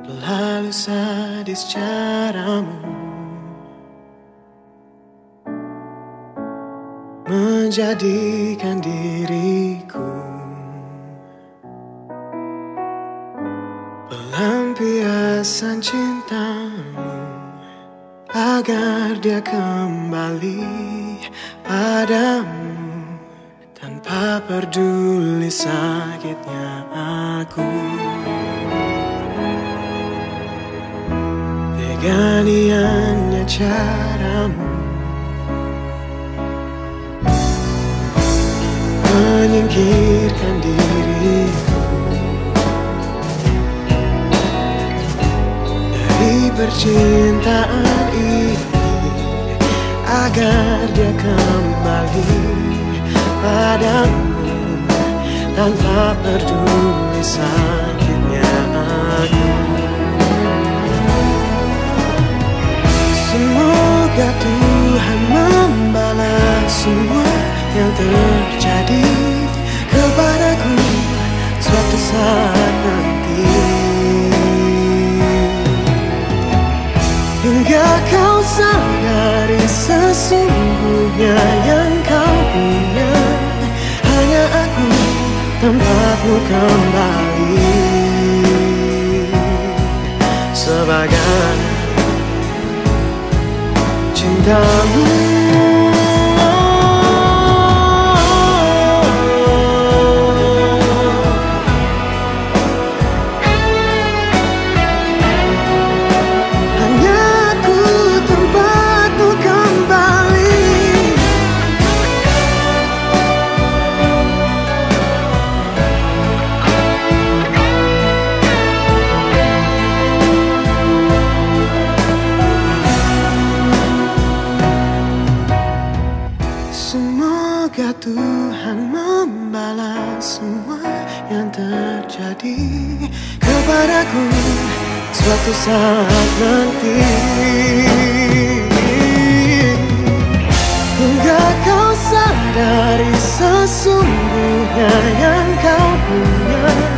Terlalu sadis caramu menjadikan diriku pelampiasan cintamu, agar dia kembali padamu tanpa peduli sakitnya aku. Teganiannya caramu menyingkirkan diriku dari percintaan ini, agar dia kembali padamu tanpa peduli sakitnya aku. Semoga Tuhan membalas semua yang terjadi kepadaku suatu saat nanti, hingga kau sadari sesungguhnya yang kau punya hanya aku, tempatmu kembali sebagai cintamu. Semoga Tuhan membalas semua yang terjadi kepadaku suatu saat nanti, hingga kau sadari sesungguhnya yang kau punya